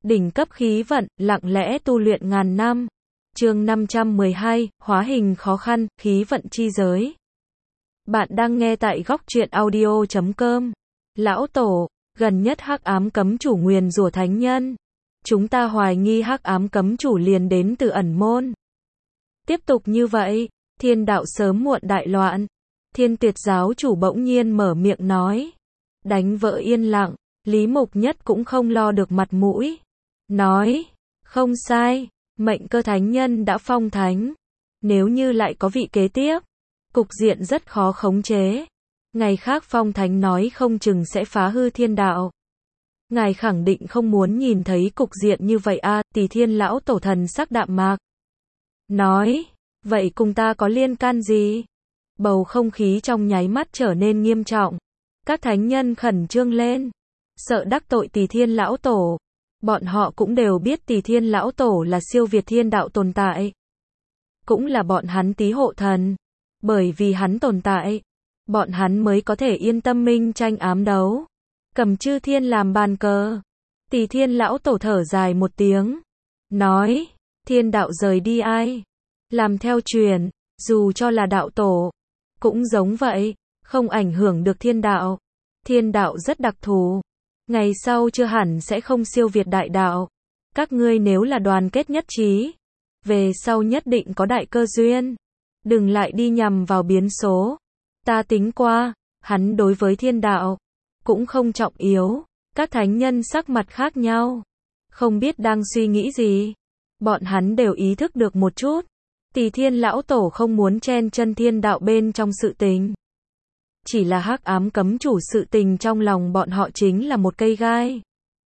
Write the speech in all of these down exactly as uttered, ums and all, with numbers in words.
Đỉnh cấp khí vận, lặng lẽ tu luyện ngàn năm. Chương năm trăm mười hai, hóa hình khó khăn, khí vận chi giới. Bạn đang nghe tại góc truyện audio chấm com. Lão Tổ, gần nhất hắc ám cấm chủ nguyền rủa thánh nhân. Chúng ta hoài nghi hắc ám cấm chủ liền đến từ ẩn môn. Tiếp tục như vậy, thiên đạo sớm muộn đại loạn. Thiên Tuyệt giáo chủ bỗng nhiên mở miệng nói. Đánh vỡ yên lặng, Lý Mục Nhất cũng không lo được mặt mũi. Nói, không sai, mệnh cơ thánh nhân đã phong thánh. Nếu như lại có vị kế tiếp, cục diện rất khó khống chế. Ngày khác phong thánh nói không chừng sẽ phá hư thiên đạo. Ngài khẳng định không muốn nhìn thấy cục diện như vậy à, Tỳ Thiên lão tổ thần sắc đạm mạc. Nói, vậy cùng ta có liên can gì? Bầu không khí trong nháy mắt trở nên nghiêm trọng. Các thánh nhân khẩn trương lên, sợ đắc tội Tỳ Thiên lão tổ. Bọn họ cũng đều biết Tỳ Thiên lão tổ là siêu việt thiên đạo tồn tại. Cũng là bọn hắn tí hộ thần. Bởi vì hắn tồn tại, bọn hắn mới có thể yên tâm minh tranh ám đấu. Cầm chư thiên làm bàn cờ. Tỳ Thiên lão tổ thở dài một tiếng. Nói, thiên đạo rời đi ai? Làm theo truyền, dù cho là đạo tổ, cũng giống vậy, không ảnh hưởng được thiên đạo. Thiên đạo rất đặc thù. Ngày sau chưa hẳn sẽ không siêu việt đại đạo. Các ngươi nếu là đoàn kết nhất trí, về sau nhất định có đại cơ duyên. Đừng lại đi nhằm vào biến số. Ta tính qua, hắn đối với thiên đạo cũng không trọng yếu. Các thánh nhân sắc mặt khác nhau, không biết đang suy nghĩ gì. Bọn hắn đều ý thức được một chút. Tỳ Thiên lão tổ không muốn chen chân thiên đạo bên trong sự tình. Chỉ là hắc ám cấm chủ sự tình trong lòng bọn họ chính là một cây gai.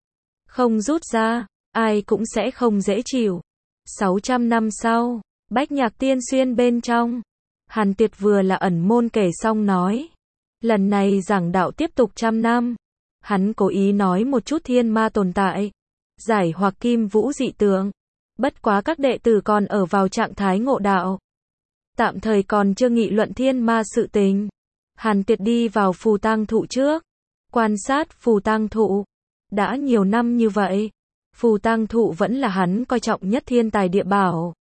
Không rút ra, ai cũng sẽ không dễ chịu. sáu trăm năm sau, Bách Nhạc Tiên Xuyên bên trong, Hàn Tiệt vừa là ẩn môn kể xong nói. Lần này giảng đạo tiếp tục trăm năm. Hắn cố ý nói một chút thiên ma tồn tại, giải hoặc kim vũ dị tượng. Bất quá các đệ tử còn ở vào trạng thái ngộ đạo, tạm thời còn chưa nghị luận thiên ma sự tình. Hàn Tiệt đi vào phù tang thụ trước, quan sát phù tang thụ. Đã nhiều năm như vậy, phù tang thụ vẫn là hắn coi trọng nhất thiên tài địa bảo.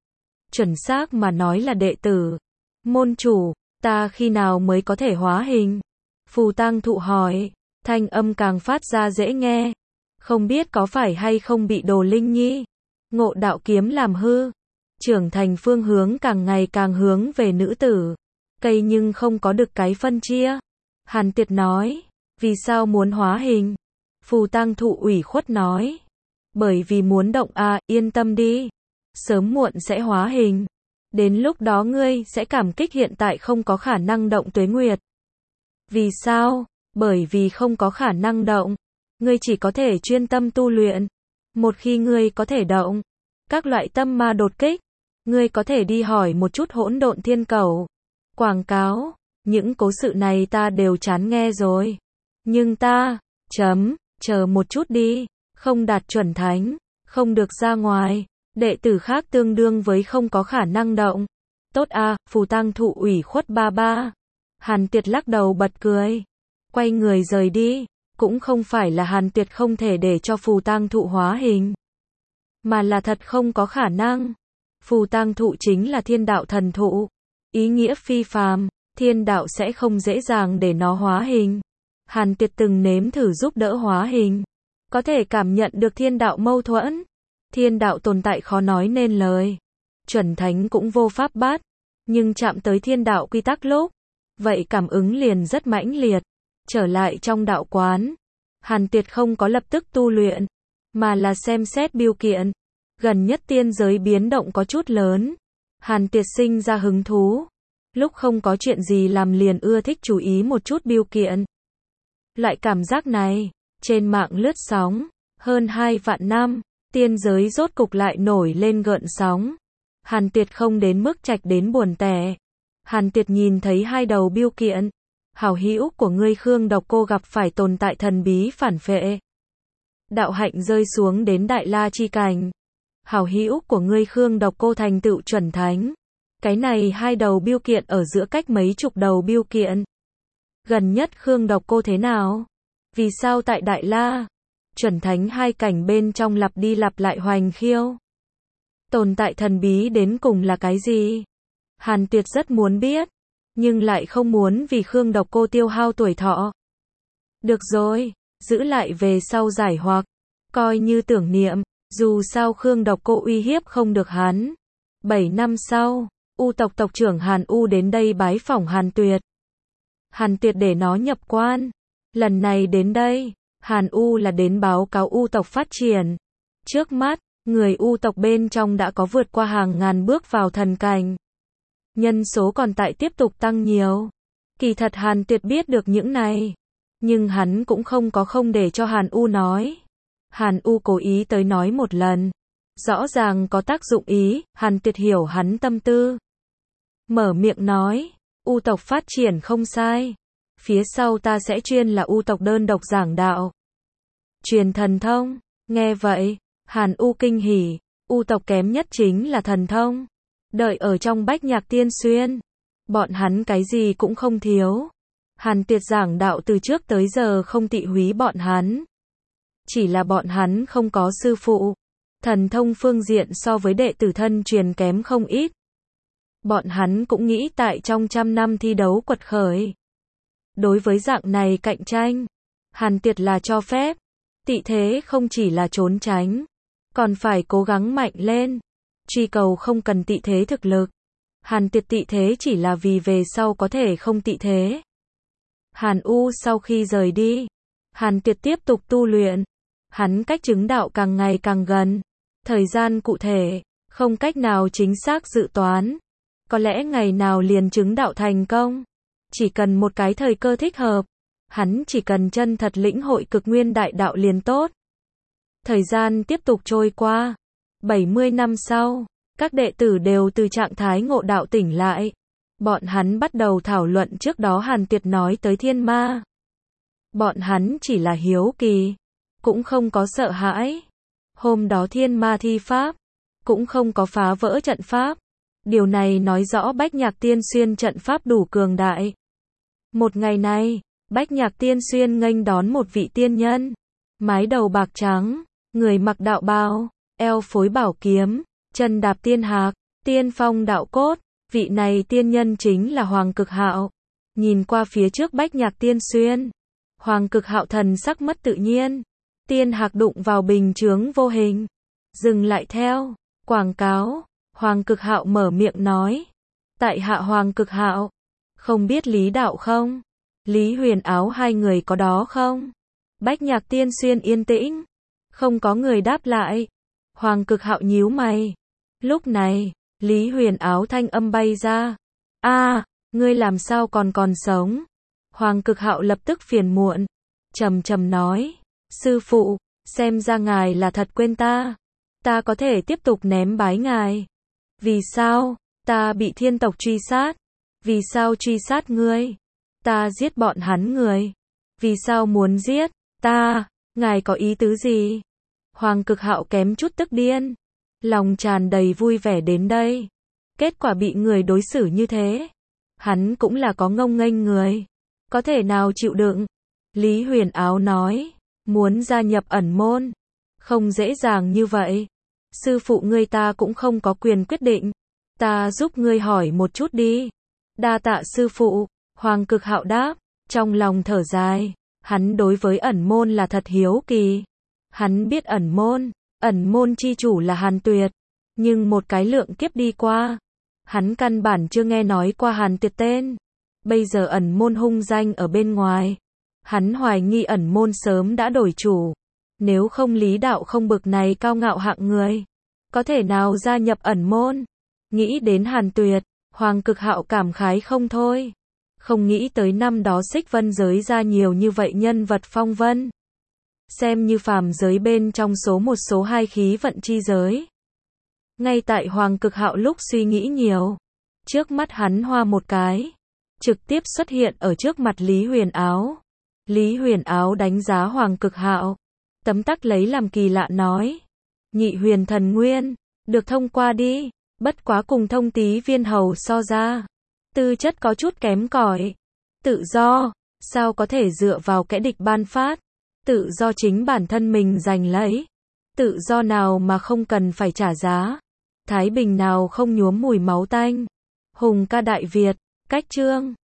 Chuẩn xác mà nói là đệ tử. Môn chủ, ta khi nào mới có thể hóa hình? Phù tang thụ hỏi, thanh âm càng phát ra dễ nghe. Không biết có phải hay không bị Đồ Linh Nhi ngộ đạo kiếm làm hư. Trưởng thành phương hướng càng ngày càng hướng về nữ tử. Cây nhưng không có được cái phân chia. Hàn Tiệt nói, vì sao muốn hóa hình? Phù tang thụ ủy khuất nói, bởi vì muốn động à, yên tâm đi. Sớm muộn sẽ hóa hình. Đến lúc đó ngươi sẽ cảm kích hiện tại không có khả năng động tuế nguyệt. Vì sao? Bởi vì không có khả năng động. Ngươi chỉ có thể chuyên tâm tu luyện. Một khi ngươi có thể động, các loại tâm ma đột kích, ngươi có thể đi hỏi một chút hỗn độn thiên cầu. Quảng cáo, những cố sự này ta đều chán nghe rồi. Nhưng ta, chấm, chờ một chút đi, không đạt chuẩn thánh, không được ra ngoài. Đệ tử khác tương đương với không có khả năng động. Tốt à, phù tang thụ ủy khuất ba ba. Hàn Tiệt lắc đầu bật cười, quay người rời đi. Cũng không phải là Hàn Tiệt không thể để cho phù tang thụ hóa hình, mà là thật không có khả năng. Phù tang thụ chính là thiên đạo thần thụ, ý nghĩa phi phàm, thiên đạo sẽ không dễ dàng để nó hóa hình. Hàn Tiệt từng nếm thử giúp đỡ hóa hình, có thể cảm nhận được thiên đạo mâu thuẫn. Thiên đạo tồn tại khó nói nên lời, chuẩn thánh cũng vô pháp bắt, nhưng chạm tới thiên đạo quy tắc lúc, vậy cảm ứng liền rất mãnh liệt. Trở lại trong đạo quán, Hàn Tiệt không có lập tức tu luyện, mà là xem xét bưu kiện. Gần nhất tiên giới biến động có chút lớn, Hàn Tiệt sinh ra hứng thú. Lúc không có chuyện gì làm liền ưa thích chú ý một chút bưu kiện. Loại cảm giác này, trên mạng lướt sóng, hơn hai vạn năm, tiên giới rốt cục lại nổi lên gợn sóng. Hàn Tiệt không đến mức trạch đến buồn tẻ. Hàn Tiệt nhìn thấy hai đầu bưu kiện. Hảo hữu của ngươi Khương Độc Cô gặp phải tồn tại thần bí phản phệ. Đạo hạnh rơi xuống đến Đại La chi cảnh. Hảo hữu của ngươi Khương Độc Cô thành tựu chuẩn thánh. Cái này hai đầu bưu kiện ở giữa cách mấy chục đầu bưu kiện. Gần nhất Khương Độc Cô thế nào? Vì sao tại Đại La? chuẩn thánh hai cảnh bên trong lặp đi lặp lại hoành khiêu. Tồn tại thần bí đến cùng là cái gì? Hàn Tuyệt rất muốn biết, nhưng lại không muốn vì Khương Độc Cô tiêu hao tuổi thọ. Được rồi, giữ lại về sau giải hoặc, coi như tưởng niệm, dù sao Khương Độc Cô uy hiếp không được hắn. Bảy năm sau, U tộc tộc trưởng Hàn U đến đây bái phỏng Hàn Tuyệt. Hàn Tuyệt để nó nhập quan. Lần này đến đây, Hàn U là đến báo cáo U tộc phát triển. Trước mắt, người U tộc bên trong đã có vượt qua hàng ngàn bước vào thần cảnh. Nhân số còn tại tiếp tục tăng nhiều. Kỳ thật Hàn Tuyệt biết được những này, nhưng hắn cũng không có không để cho Hàn U nói. Hàn U cố ý tới nói một lần. Rõ ràng có tác dụng ý, Hàn Tuyệt hiểu hắn tâm tư. Mở miệng nói, U tộc phát triển không sai. Phía sau ta sẽ chuyên là U tộc đơn độc giảng đạo. Truyền thần thông, nghe vậy, Hàn U kinh hỉ, U tộc kém nhất chính là thần thông. Đợi ở trong Bách Nhạc Tiên Xuyên, bọn hắn cái gì cũng không thiếu. Hàn Tuyệt giảng đạo từ trước tới giờ không tị húy bọn hắn. Chỉ là bọn hắn không có sư phụ. Thần thông phương diện so với đệ tử thân truyền kém không ít. Bọn hắn cũng nghĩ tại trong trăm năm thi đấu quật khởi. Đối với dạng này cạnh tranh, Hàn Tuyệt là cho phép. Tị thế không chỉ là trốn tránh, còn phải cố gắng mạnh lên. Truy cầu không cần tị thế thực lực. Hàn Tuyệt tị thế chỉ là vì về sau có thể không tị thế. Hàn U sau khi rời đi, Hàn Tuyệt tiếp tục tu luyện. Hắn cách chứng đạo càng ngày càng gần. Thời gian cụ thể, không cách nào chính xác dự toán. Có lẽ ngày nào liền chứng đạo thành công. Chỉ cần một cái thời cơ thích hợp. Hắn chỉ cần chân thật lĩnh hội cực nguyên đại đạo liền tốt. Thời gian tiếp tục trôi qua. bảy mươi năm sau, các đệ tử đều từ trạng thái ngộ đạo tỉnh lại. Bọn hắn bắt đầu thảo luận trước đó Hàn Tuyệt nói tới thiên ma. Bọn hắn chỉ là hiếu kỳ, cũng không có sợ hãi. Hôm đó thiên ma thi pháp, cũng không có phá vỡ trận pháp. Điều này nói rõ Bách Nhạc Tiên Xuyên trận pháp đủ cường đại. Một ngày này, Bách Nhạc Tiên Xuyên nghênh đón một vị tiên nhân. Mái đầu bạc trắng, người mặc đạo bào, eo phối bảo kiếm, chân đạp tiên hạc, tiên phong đạo cốt. Vị này tiên nhân chính là Hoàng Cực Hạo. Nhìn qua phía trước Bách Nhạc Tiên Xuyên, Hoàng Cực Hạo thần sắc mất tự nhiên. Tiên hạc đụng vào bình chướng vô hình. Dừng lại theo. Quảng cáo. Hoàng Cực Hạo mở miệng nói. Tại hạ Hoàng Cực Hạo. Không biết Lý Đạo không? Lý Huyền Áo hai người có đó không? Bách Nhạc Tiên Xuyên yên tĩnh. Không có người đáp lại. Hoàng Cực Hạo nhíu mày. Lúc này, Lý Huyền Áo thanh âm bay ra. A, à, ngươi làm sao còn còn sống? Hoàng Cực Hạo lập tức phiền muộn. Trầm trầm nói. Sư phụ, xem ra ngài là thật quên ta. Ta có thể tiếp tục ném bái ngài. Vì sao? Ta bị thiên tộc truy sát. Vì sao truy sát ngươi? Ta giết bọn hắn người. Vì sao muốn giết ta? Ngài có ý tứ gì? Hoàng Cực Hạo kém chút tức điên. Lòng tràn đầy vui vẻ đến đây. Kết quả bị người đối xử như thế. Hắn cũng là có ngông nghênh người. Có thể nào chịu đựng? Lý Huyền Áo nói. Muốn gia nhập ẩn môn. Không dễ dàng như vậy. Sư phụ ngươi ta cũng không có quyền quyết định. Ta giúp ngươi hỏi một chút đi. Đa tạ sư phụ. Hoàng Cực Hạo đáp. Trong lòng thở dài. Hắn đối với ẩn môn là thật hiếu kỳ. Hắn biết ẩn môn. Ẩn môn chi chủ là Hàn Tuyệt. Nhưng một cái lượng kiếp đi qua. Hắn căn bản chưa nghe nói qua Hàn Tuyệt tên. Bây giờ ẩn môn hung danh ở bên ngoài. Hắn hoài nghi ẩn môn sớm đã đổi chủ. Nếu không Lý Đạo không bực này cao ngạo hạng người. Có thể nào gia nhập ẩn môn? Nghĩ đến Hàn Tuyệt, Hoàng Cực Hạo cảm khái không thôi. Không nghĩ tới năm đó Xích Vân giới ra nhiều như vậy nhân vật phong vân. Xem như phàm giới bên trong số một số hai khí vận chi giới. Ngay tại Hoàng Cực Hạo lúc suy nghĩ nhiều. Trước mắt hắn hoa một cái. Trực tiếp xuất hiện ở trước mặt Lý Huyền Áo. Lý Huyền Áo đánh giá Hoàng Cực Hạo. Tấm tắc lấy làm kỳ lạ nói. Nhị huyền thần nguyên. Được thông qua đi. Bất quá cùng thông tí viên hầu so ra. Tư chất có chút kém cỏi. Tự do. Sao có thể dựa vào kẻ địch ban phát. Tự do chính bản thân mình giành lấy. Tự do nào mà không cần phải trả giá. Thái bình nào không nhuốm mùi máu tanh. Hùng ca Đại Việt. Cách chương